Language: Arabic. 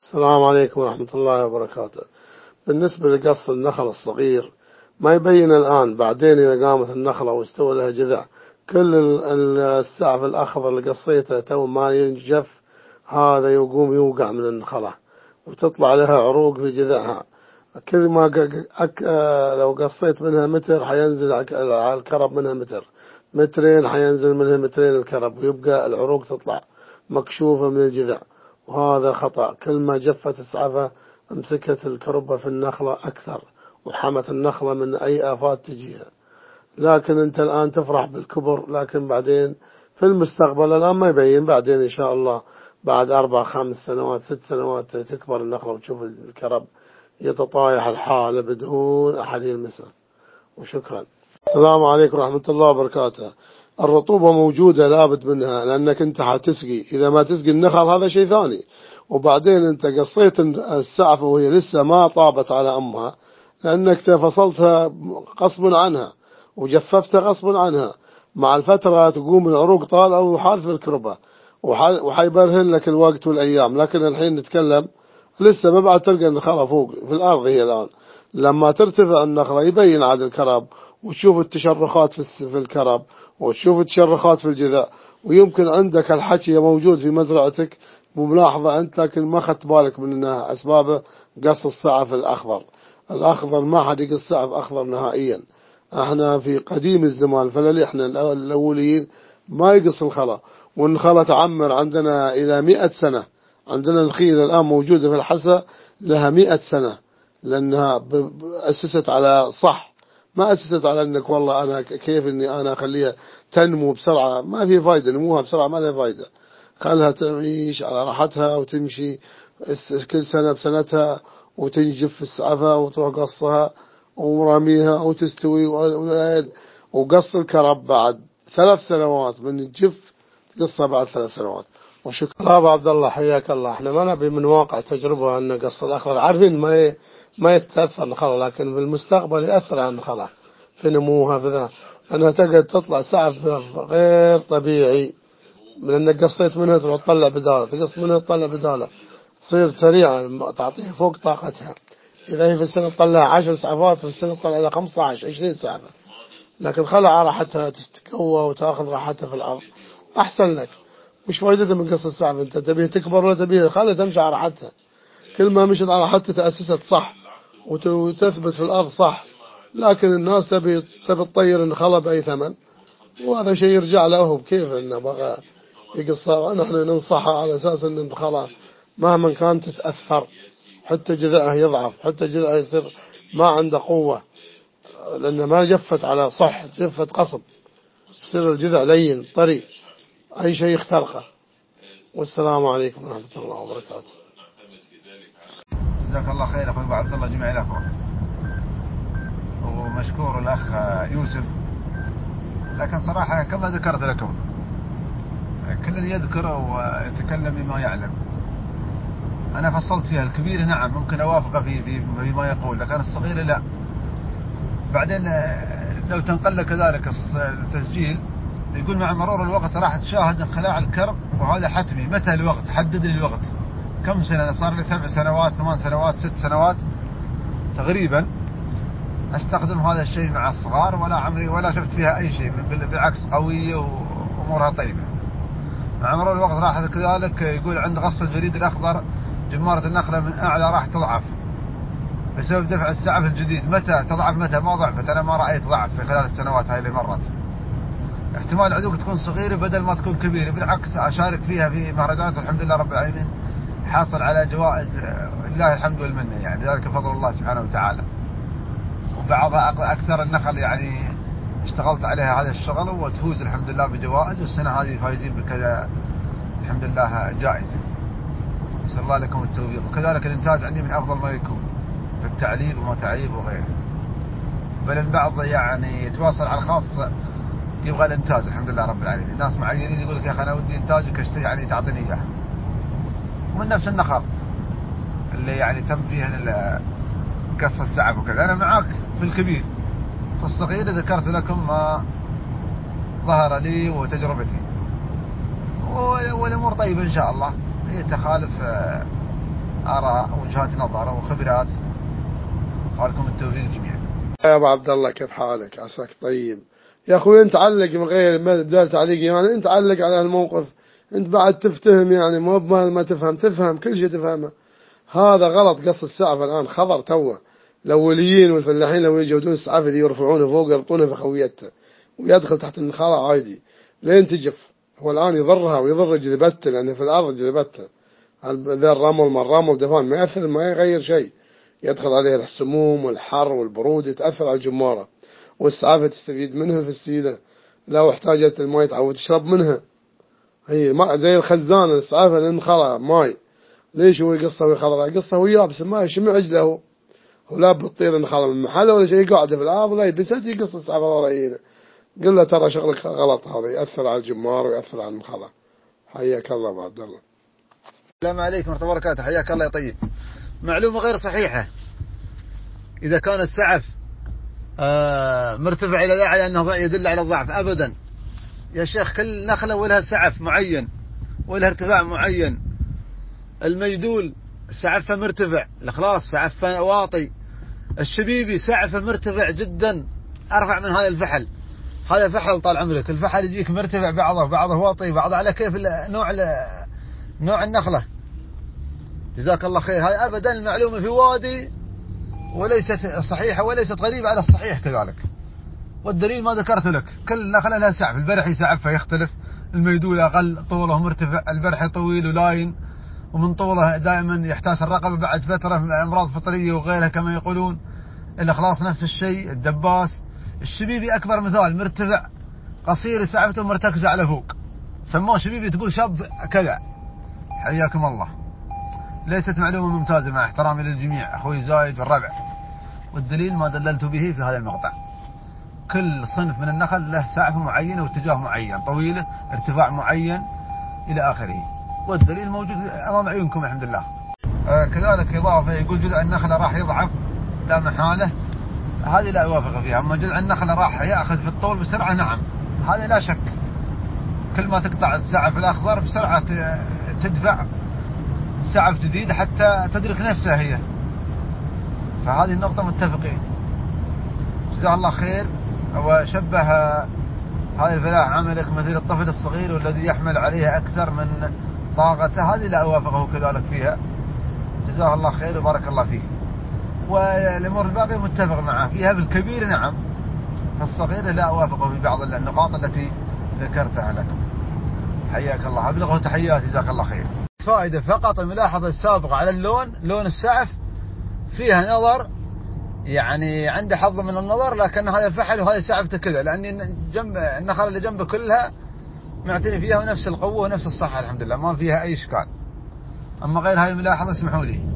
السلام عليكم ورحمة الله وبركاته. بالنسبة لقص النخل الصغير ما يبين الآن، بعدين إذا قامت النخلة واستوى لها جذع، كل السعف الأخضر اللي قصيته تو ما ينجف هذا يقوم يوقع من النخلة وتطلع لها عروق في جذعها. كل ما لو قصيت منها متر حينزل على الكرب منها متر، مترين حينزل منها مترين الكرب، ويبقى العروق تطلع مكشوفة من الجذع، وهذا خطأ. كل ما جفت السعفة امسكت الكربة في النخلة أكثر وحمت النخلة من أي آفات تجيها. لكن أنت الآن تفرح بالكبر، لكن بعدين في المستقبل الآن ما يبين، بعدين إن شاء الله بعد 4 5 سنوات 6 سنوات تكبر النخلة وتشوف الكرب يتطايح الحالة بدون أحد يلمسه. وشكرا. السلام عليكم ورحمة الله وبركاته. الرطوبة موجودة لابد منها، لأنك أنت حتسقي، إذا ما تسقي النخل هذا شيء ثاني. وبعدين أنت قصيت السعفة وهي لسه ما طابت على أمها، لأنك فصلتها غصب عنها وجففتها غصب عنها. مع الفترة تقوم العروق طالعة وحالف الكربة وحيبرهن لك الوقت والأيام. لكن الحين نتكلم لسه ما بعد تلقى النخلة فوق في الأرض هي الآن. لما ترتفع النخلة يبين عاد الكرب، وتشوف التشرخات في الكرب، وتشوف التشرخات في الجذع، ويمكن عندك الحكي موجود في مزرعتك بملاحظة أنت، لكن ما خدت بالك من أنها أسبابه قص السعف الأخضر. الأخضر ما حد يقص سعف أخضر نهائيا. احنا في قديم الزمان فللي احنا الأولين ما يقص الخلا، والنخلة تعمر عندنا إلى 100 سنة. عندنا الخيل الآن موجودة في الحسا لها 100 سنة، لأنها أسست على صح، ما أسست على أنك والله أنا كيف أني أنا أخليها تنمو بسرعة. ما في فايدة، نموها بسرعة ما لها فايدة. خلها تعيش على راحتها وتمشي كل سنة بسنتها وتنجف السعفة وتروح قصها ورميها وتستوي. وقص الكرب بعد 3 سنوات من الجف تقصها بعد 3 سنوات. وشكرا أبو عبد الله، حياك الله. احنا ما نبي من واقع تجربة أن قص الأخضر عارفين ما يتأثر النخلة، لكن في المستقبل يأثر على النخلة في نموها في ذا، أنها تقعد تطلع سعف غير طبيعي من أنك قصيت منها تروح تطلع بدالة، تقص منها تطلع بدالة، تصير سريعة تعطيها فوق طاقتها. إذا هي في السنة تطلع 10 سعفات، في السنة تطلع إلى 15 20 سعفة. لكن خلها على راحتها تستكوى وتأخذ راحتها في الأرض أحسن لك. مش فائدتها من قص السعف؟ أنت تبيه تكبر ولا تبيه خلها تمشي على راحتها. كل ما مشت على راحتها تأسست صح وتثبت في الأرض صح. لكن الناس تبي تطير النخلة بأي ثمن، وهذا شيء يرجع لهم كيف إنه بغى يقصها. نحن ننصحها على أساس إن النخلة مهما كانت تتأثر، حتى جذعها يضعف، حتى جذعها يصير ما عنده قوة، لأنه ما جفت على صح، جفت قصب، يصير الجذع لين طري، أي شيء يخترقه. والسلام عليكم ورحمة الله وبركاته. جزاك الله خير أخوي أبو عبد الله جميع الأخوة، ومشكور الأخ يوسف. لكن صراحة كما ذكرت لكم كل يذكر ويتكلم بما يعلم. أنا فصلت فيها الكبير نعم ممكن أوافق فيما يقول، لكن الصغير لا. بعدين لو تنقل كذلك التسجيل يقول مع مرور الوقت راح تشاهد انخلاع الكرب، وهذا حتمي. متى الوقت؟ حدد لي الوقت. كم سنة؟ صار لي 7 سنوات 8 سنوات 6 سنوات تقريبا استخدم هذا الشيء مع الصغار، ولا عمري ولا شفت فيها أي شيء، بالعكس قوية وأمورها طيبة. مع مرور الوقت راح كذلك يقول عند غص الجريد الأخضر جمارة النخلة من أعلى راح تضعف بسبب دفع السعف الجديد. متى تضعف؟ متى ما ضعفت؟ أنا ما رأيت ضعف في خلال السنوات هاي اللي مرت. احتمال عدوك تكون صغيرة بدل ما تكون كبيرة. بالعكس أشارك فيها في مهرجانات الحمد لله رب العالمين، حاصل على جوائز لله الحمد والمنة، يعني ذلك فضل الله سبحانه وتعالى. وبعضها أكثر النخل يعني اشتغلت عليها هذا الشغل وتفوز الحمد لله بجوائز، والسنة هذه فايزين بكذا الحمد لله جائزة. نسأل الله لكم التوفيق. وكذلك الإنتاج عندي من أفضل ما يكون في التعليب وما تعيب وغيره. بل البعض يعني يتواصل على الخاص يبغى الإنتاج الحمد لله رب العالمين. الناس معينين يقول لك يا أخي أنا ودي إنتاجك اشتري يعني تعطيني إياه. ومن نفس النخل اللي يعني تم فيها قص السعف وكذا. أنا معاك في الكبير، في الصغير ذكرت لكم ما ظهر لي وتجربتي، والأمور طيبة إن شاء الله. هي تخالف آراء وجهات نظر وخبرات. لكم التوفيق جميعا. يا ابو عبد الله كيف حالك؟ عساك طيب يا اخوي. انت علق من غير ما بدال تعليق، يعني انت علق على الموقف، انت بعد تفتهم، يعني مو ما تفهم كل شيء تفهمه. هذا غلط. قص السعف الان خضر توه. الاوليين والفلاحين لو يجودون السعف ذي يرفعونه فوق يربطونه في خويته ويدخل تحت النخاله عادي لين تجف. هو الان يضرها ويضر جذبته، لانه في الارض جذبته. ذا الرمل ما الرمل دفان ما يأثر، ما يغير شيء. يدخل عليه السموم والحر والبرود، تأثر على الجمارة. والسعافة تستفيد منها في السيلة، لو احتاجت الماء تعود تشرب منها. هي ما زي الخزان السعافة للنخلة ماي. ليش هو يقصه ويخضره؟ يقصه وياه بس ما يشمع عجله. هو لا بتطير النخلة من محله ولا شيء، قاعدة في الأرض لا يبست يقص السعافة ورينا. قل له ترى شغلك غلط، هذا يأثر على الجمار ويأثر على النخلة. حياك الله أبو عبد الله. السلام عليكم ورحمة الله وبركاته. حياك الله يا طيب. معلومة غير صحيحة. إذا كان السعف مرتفع إلى الأعلى أنه يدل على الضعف، أبدا يا شيخ. كل نخلة ولها سعف معين ولها ارتفاع معين. المجدول سعفه مرتفع، الإخلاص سعفه واطي، الشبيبي سعفه مرتفع جدا أرفع من هذا الفحل. هذا فحل طال عمرك، الفحل يجيك مرتفع بعضه واطي بعضه على كيف نوع النخلة. جزاك الله خير. هذا أبدا المعلومة في وادي وليست صحيحة وليست غريبة على الصحيح كذلك. والدليل ما ذكرت لك، كل نخلة لها سعف. البرحي سعفه يختلف، الميدول أقل طوله مرتفع، البرحي طويل ولاين ومن طوله دائما يحتاس الرقبة بعد فترة من أمراض فطرية وغيرها كما يقولون. الإخلاص نفس الشيء، الدباس. الشبيبي أكبر مثال، مرتفع قصير سعفته مرتكزة على فوق، سموه شبيبي تقول شاب كذا. حياكم الله. ليست معلومة ممتازة مع احترامي للجميع أخوي زايد والربع، والدليل ما دللت به في هذا المقطع. كل صنف من النخل له سعف معين واتجاه معين، طويله ارتفاع معين إلى آخره، والدليل موجود أمام عيونكم الحمد لله. كذلك إضافة يقول جذع النخلة راح يضعف لا محالة، هذه لا أوافق فيها. أما جذع النخلة راح يأخذ في الطول بسرعة، نعم هذا لا شك. كل ما تقطع السعف الأخضر بسرعة تدفع سعف جديد حتى تدرك نفسها هي. فهذه النقطة متفقين. جزاه الله خير. وشبه هذا الفلاح عملك مثل الطفل الصغير والذي يحمل عليه أكثر من طاقته، هذه لا أوافقه كذلك فيها. جزاه الله خير وبارك الله فيه. والأمور الباقية متفق معه فيها. بالكبير نعم، فالصغير لا أوافقه في بعض النقاط التي ذكرتها لكم. حياك الله، أبلغه تحياتي جزاك الله خير. فائدة فقط الملاحظة السابقة على اللون، لون السعف فيها نظر، يعني عنده حظ من النظر، لكن هذا فحل وهذا سعفته كذا، لأن جنب النخلة اللي جنبه كلها معتني فيها ونفس القوة ونفس الصحة الحمد لله، ما فيها أي إشكال. أما غير هاي الملاحظة اسمحوا لي.